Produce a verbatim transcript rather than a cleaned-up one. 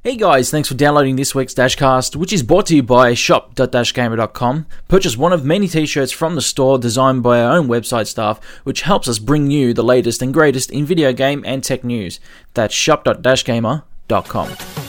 Hey guys, thanks for downloading this week's Dashcast, which is brought to you by shop dot dash gamer dot com. Purchase one of many t-shirts from the store designed by our own website staff, which helps us bring you the latest and greatest in video game and tech news. That's shop dot dash gamer dot com.